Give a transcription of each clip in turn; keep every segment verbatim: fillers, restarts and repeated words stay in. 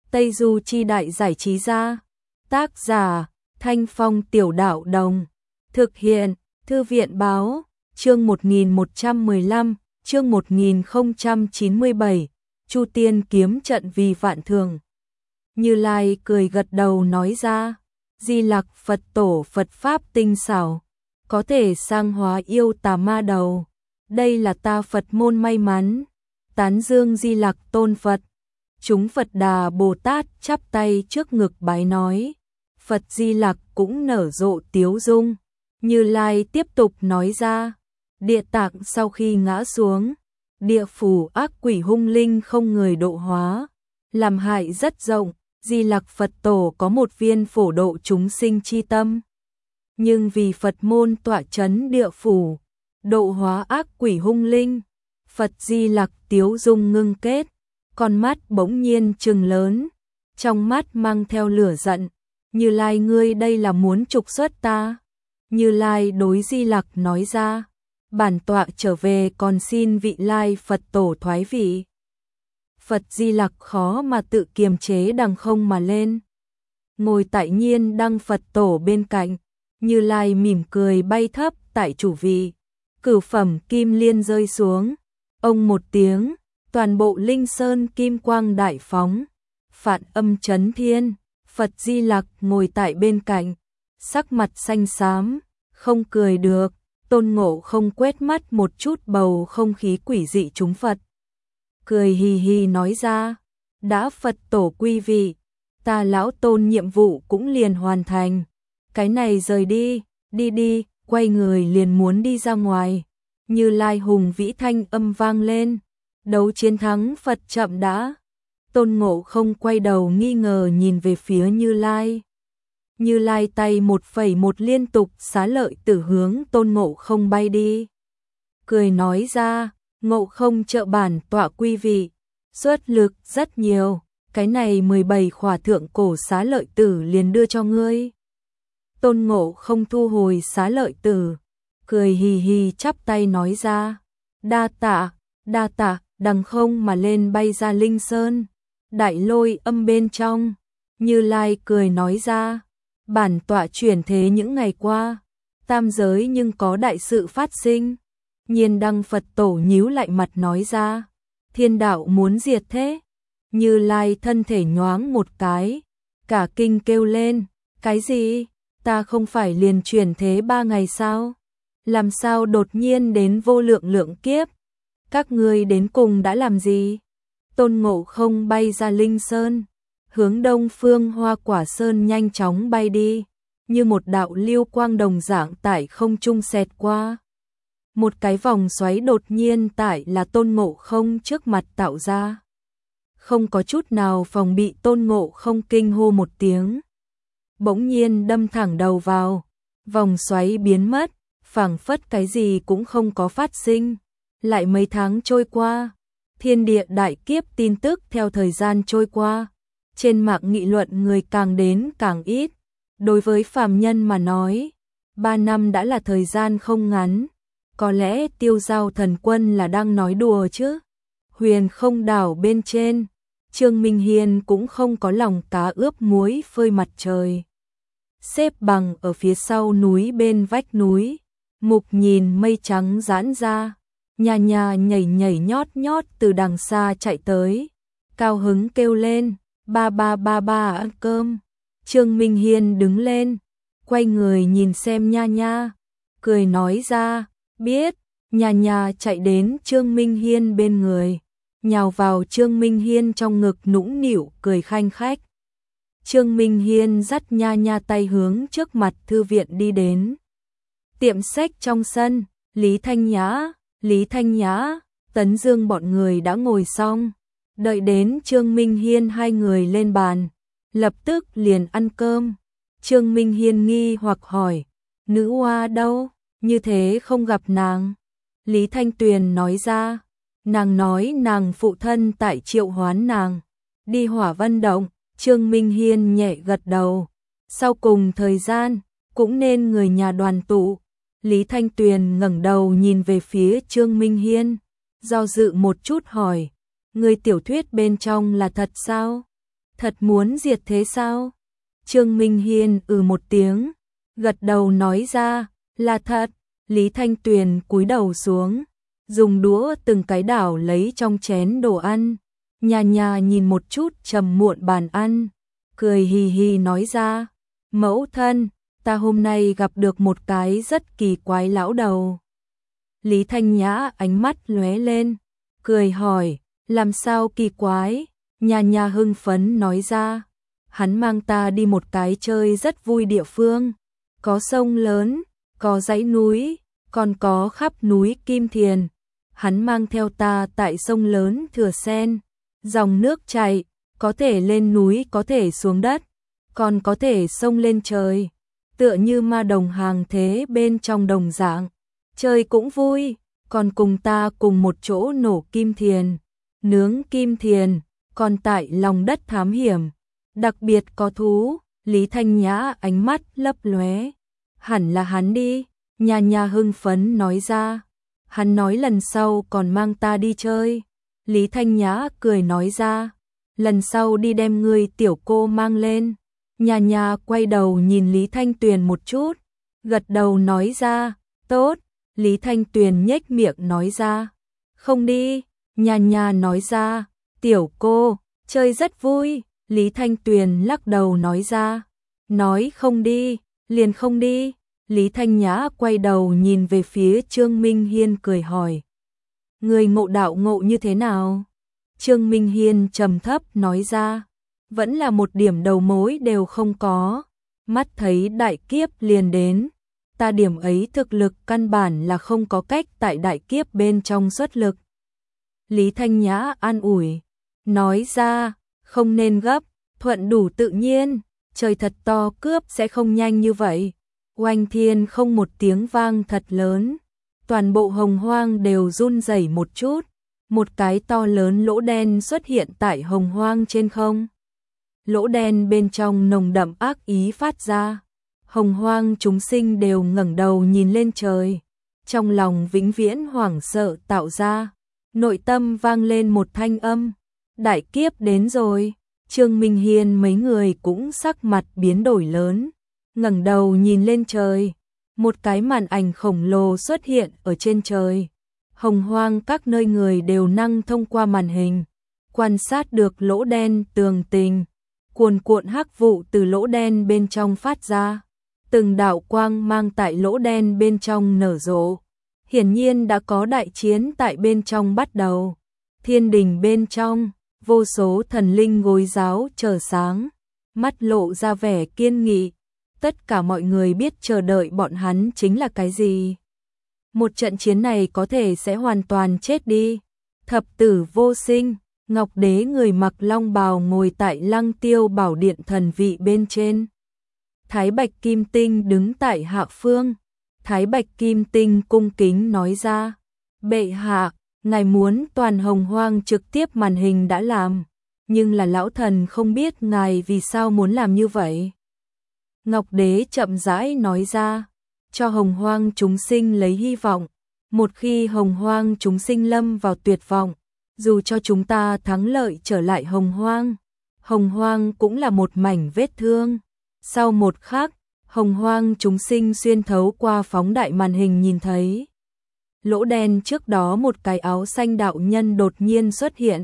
Tây Du Chi Đại Giải Trí Gia. Tác giả Thanh Phong Tiểu Đạo Đồng. Thực hiện Thư viện Báo. Chương một nghìn một trăm mười lăm, chương một nghìn không trăm chín mươi bảy, Chu Tiên kiếm trận vì vạn thường. Như Lai cười gật đầu nói ra, Di Lặc Phật tổ Phật pháp tinh xảo, có thể sang hóa yêu tà ma đầu. Đây là ta Phật môn may mắn, tán dương Di Lặc tôn Phật. Chúng Phật Đà Bồ Tát chắp tay trước ngực bái nói, Phật Di Lặc cũng nở rộ tiếu dung. Như Lai tiếp tục nói ra, địa tạng sau khi ngã xuống, địa phủ ác quỷ hung linh không người độ hóa, làm hại rất rộng. Di Lặc Phật tổ có một viên phổ độ chúng sinh chi tâm, nhưng vì Phật môn tọa chấn địa phủ, độ hóa ác quỷ hung linh, Phật Di Lặc tiếu dung ngưng kết, con mắt bỗng nhiên trừng lớn, trong mắt mang theo lửa giận. Như Lai, ngươi đây là muốn trục xuất ta? Như Lai đối Di Lặc nói ra, bản tọa trở về còn xin vị Lai Phật tổ thoái vị. Phật Di Lặc khó mà tự kiềm chế đằng không mà lên, ngồi tại Nhiên Đăng Phật tổ bên cạnh. Như Lai mỉm cười bay thấp tại chủ vị, cửu phẩm kim liên rơi xuống, ông một tiếng, toàn bộ linh sơn kim quang đại phóng, phạn âm chấn thiên. Phật Di Lặc ngồi tại bên cạnh, sắc mặt xanh xám, không cười được. Tôn Ngộ Không quét mắt một chút bầu không khí quỷ dị chúng Phật, cười hì hì nói ra, đã Phật tổ quy vị, ta lão Tôn nhiệm vụ cũng liền hoàn thành, cái này rời đi, đi đi, quay người liền muốn đi ra ngoài. Như Lai hùng vĩ thanh âm vang lên, đấu chiến thắng Phật chậm đã. Tôn Ngộ Không quay đầu nghi ngờ nhìn về phía Như Lai. Như Lai tay một phẩy một liên tục xá lợi tử hướng Tôn Ngộ Không bay đi. Cười nói ra, Ngộ Không trợ bản tọa quy vị, xuất lực rất nhiều, cái này mười bảy khỏa thượng cổ xá lợi tử liền đưa cho ngươi. Tôn Ngộ Không thu hồi xá lợi tử, cười hì hì chắp tay nói ra, đa tạ, đa tạ, đằng không mà lên bay ra linh sơn, đại lôi âm bên trong. Như Lai cười nói ra, bản tọa chuyển thế những ngày qua, tam giới nhưng có đại sự phát sinh. Nhiên Đăng Phật tổ nhíu lại mặt nói ra, thiên đạo muốn diệt thế. Như Lai thân thể nhoáng một cái, cả kinh kêu lên, cái gì? Ta không phải liền chuyển thế ba ngày sao? Làm sao đột nhiên đến vô lượng lượng kiếp? Các ngươi đến cùng đã làm gì? Tôn Ngộ Không bay ra linh sơn, hướng đông phương Hoa Quả Sơn nhanh chóng bay đi, như một đạo lưu quang đồng dạng tại không trung xẹt qua. Một cái vòng xoáy đột nhiên tại là Tôn Ngộ Không trước mặt tạo ra. Không có chút nào phòng bị, Tôn Ngộ Không kinh hô một tiếng, bỗng nhiên đâm thẳng đầu vào, vòng xoáy biến mất, phảng phất cái gì cũng không có phát sinh. Lại mấy tháng trôi qua, thiên địa đại kiếp tin tức theo thời gian trôi qua, trên mạng nghị luận người càng đến càng ít. Đối với phàm nhân mà nói, ba năm đã là thời gian không ngắn, có lẽ Tiêu Giao thần quân là đang nói đùa chứ. Huyền Không đảo bên trên, Trương Minh Hiên cũng không có lòng cá ướp muối phơi mặt trời, xếp bằng ở phía sau núi bên vách núi, mục nhìn mây trắng giãn ra, nhà nhà nhảy nhảy nhót nhót từ đằng xa chạy tới, cao hứng kêu lên, ba ba ba ba ăn cơm. Trương Minh Hiên đứng lên, quay người nhìn xem Nha Nha, cười nói ra, biết. Nha Nha chạy đến Trương Minh Hiên bên người, nhào vào Trương Minh Hiên trong ngực nũng nịu cười khanh khách. Trương Minh Hiên dắt Nha Nha tay hướng trước mặt thư viện đi đến. Tiệm sách trong sân, Lý Thanh Nhã, Lý Thanh Nhã, Tấn Dương bọn người đã ngồi xong, đợi đến Trương Minh Hiên hai người lên bàn, lập tức liền ăn cơm. Trương Minh Hiên nghi hoặc hỏi, nữ oa đâu, như thế không gặp nàng. Lý Thanh Tuyền nói ra, nàng nói nàng phụ thân tại triệu hoán nàng, đi Hỏa Vân Động. Trương Minh Hiên nhẹ gật đầu, sau cùng thời gian, cũng nên người nhà đoàn tụ. Lý Thanh Tuyền ngẩng đầu nhìn về phía Trương Minh Hiên, do dự một chút hỏi, người tiểu thuyết bên trong là thật sao? Thật muốn diệt thế sao? Trương Minh Hiên ừ một tiếng, gật đầu nói ra, là thật. Lý Thanh Tuyền cúi đầu xuống, dùng đũa từng cái đảo lấy trong chén đồ ăn, nhà nhà nhìn một chút trầm muộn bàn ăn, cười hì hì nói ra, mẫu thân, ta hôm nay gặp được một cái rất kỳ quái lão đầu. Lý Thanh Nhã ánh mắt lóe lên, cười hỏi, làm sao kỳ quái? Nhà nhà hưng phấn nói ra, hắn mang ta đi một cái chơi rất vui địa phương, có sông lớn, có dãy núi, còn có khắp núi Kim Thiền. Hắn mang theo ta tại sông lớn Thừa Sen, dòng nước chảy, có thể lên núi có thể xuống đất, còn có thể sông lên trời, tựa như ma đồng hàng thế bên trong đồng dạng. Chơi cũng vui, còn cùng ta cùng một chỗ nổ kim thiền, nướng kim thiền, còn tại lòng đất thám hiểm, đặc biệt có thú. Lý Thanh Nhã ánh mắt lấp lóe, hẳn là hắn đi. Nhà nhà hưng phấn nói ra, hắn nói lần sau còn mang ta đi chơi. Lý Thanh Nhã cười nói ra, lần sau đi đem ngươi tiểu cô mang lên. Nhà nhà quay đầu nhìn Lý Thanh Tuyền một chút, gật đầu nói ra, tốt. Lý Thanh Tuyền nhếch miệng nói ra, không đi. Nhà nhà nói ra, tiểu cô, chơi rất vui. Lý Thanh Tuyền lắc đầu nói ra, nói không đi, liền không đi. Lý Thanh Nhã quay đầu nhìn về phía Trương Minh Hiên cười hỏi, người ngộ đạo ngộ như thế nào? Trương Minh Hiên trầm thấp nói ra, vẫn là một điểm đầu mối đều không có, mắt thấy đại kiếp liền đến, ta điểm ấy thực lực căn bản là không có cách tại đại kiếp bên trong xuất lực. Lý Thanh Nhã an ủi, nói ra, không nên gấp, thuận đủ tự nhiên, trời thật to cướp sẽ không nhanh như vậy. Oanh thiên không một tiếng vang thật lớn, toàn bộ hồng hoang đều run rẩy một chút, một cái to lớn lỗ đen xuất hiện tại hồng hoang trên không. Lỗ đen bên trong nồng đậm ác ý phát ra, hồng hoang chúng sinh đều ngẩng đầu nhìn lên trời, trong lòng vĩnh viễn hoảng sợ tạo ra, nội tâm vang lên một thanh âm, đại kiếp đến rồi. Trương Minh Hiên mấy người cũng sắc mặt biến đổi lớn, ngẩng đầu nhìn lên trời, một cái màn ảnh khổng lồ xuất hiện ở trên trời. Hồng hoang các nơi người đều năng thông qua màn hình, quan sát được lỗ đen tường tình, cuồn cuộn hắc vụ từ lỗ đen bên trong phát ra, từng đạo quang mang tại lỗ đen bên trong nở rộ. Hiển nhiên đã có đại chiến tại bên trong bắt đầu. Thiên đình bên trong, vô số thần linh gối giáo chờ sáng, mắt lộ ra vẻ kiên nghị. Tất cả mọi người biết chờ đợi bọn hắn chính là cái gì. Một trận chiến này có thể sẽ hoàn toàn chết đi. Thập tử vô sinh, Ngọc Đế người mặc long bào ngồi tại Lăng Tiêu Bảo Điện thần vị bên trên. Thái Bạch Kim Tinh đứng tại hạ phương. Thái Bạch Kim Tinh cung kính nói ra, bệ hạ, ngài muốn toàn hồng hoang trực tiếp màn hình đã làm, nhưng là lão thần không biết ngài vì sao muốn làm như vậy. Ngọc Đế chậm rãi nói ra, cho hồng hoang chúng sinh lấy hy vọng, một khi hồng hoang chúng sinh lâm vào tuyệt vọng, dù cho chúng ta thắng lợi trở lại hồng hoang, hồng hoang cũng là một mảnh vết thương. Sau một khắc, hồng hoang chúng sinh xuyên thấu qua phóng đại màn hình nhìn thấy. Lỗ đen trước đó một cái áo xanh đạo nhân đột nhiên xuất hiện.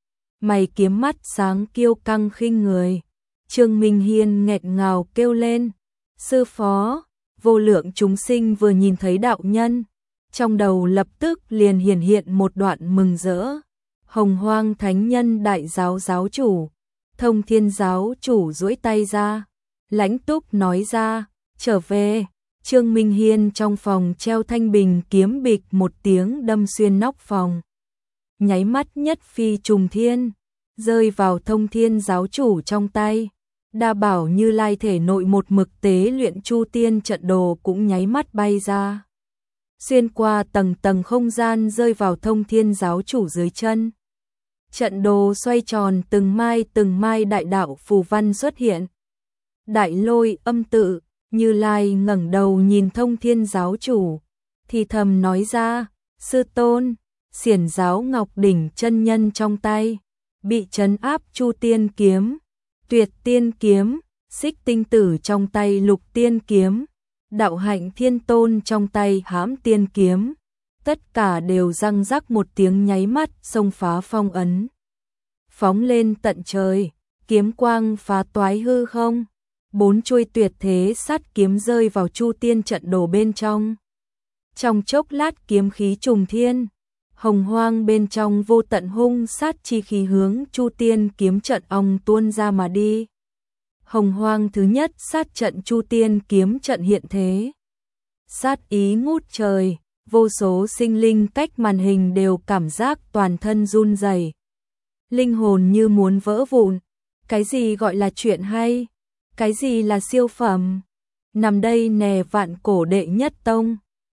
Mày kiếm mắt sáng kiêu căng khinh người. Trương Minh Hiên nghẹn ngào kêu lên, sư phó. Vô lượng chúng sinh vừa nhìn thấy đạo nhân, trong đầu lập tức liền hiển hiện một đoạn mừng rỡ. Hồng hoang thánh nhân đại giáo giáo chủ, Thông Thiên giáo chủ duỗi tay ra, lãnh túc nói ra, trở về. Trương Minh Hiên trong phòng treo thanh bình kiếm bịch một tiếng đâm xuyên nóc phòng. Nháy mắt nhất phi trùng thiên, rơi vào Thông Thiên giáo chủ trong tay. Đa bảo Như Lai thể nội một mực tế luyện chu tiên trận đồ cũng nháy mắt bay ra. Xuyên qua tầng tầng không gian rơi vào Thông Thiên giáo chủ dưới chân. Trận đồ xoay tròn từng mai từng mai đại đạo phù văn xuất hiện. Đại lôi âm tự, Như Lai ngẩng đầu nhìn Thông Thiên giáo chủ, thì thầm nói ra, sư tôn, xiển giáo ngọc đỉnh chân nhân trong tay, bị trấn áp chu tiên kiếm, Tuyệt tiên kiếm, Xích tinh tử trong tay Lục tiên kiếm, Đạo hạnh thiên tôn trong tay Hãm tiên kiếm, tất cả đều răng rắc một tiếng nháy mắt xông phá phong ấn. Phóng lên tận trời, kiếm quang phá toái hư không, bốn chuôi tuyệt thế sát kiếm rơi vào Chu Tiên trận đồ bên trong. Trong chốc lát kiếm khí trùng thiên, hồng hoang bên trong vô tận hung sát chi khí hướng Chu Tiên kiếm trận ong tuôn ra mà đi. Hồng hoang thứ nhất sát trận Chu Tiên kiếm trận hiện thế. Sát ý ngút trời, vô số sinh linh cách màn hình đều cảm giác toàn thân run rẩy. Linh hồn như muốn vỡ vụn. Cái gì gọi là chuyện hay? Cái gì là siêu phẩm? Nằm đây nè vạn cổ đệ nhất tông.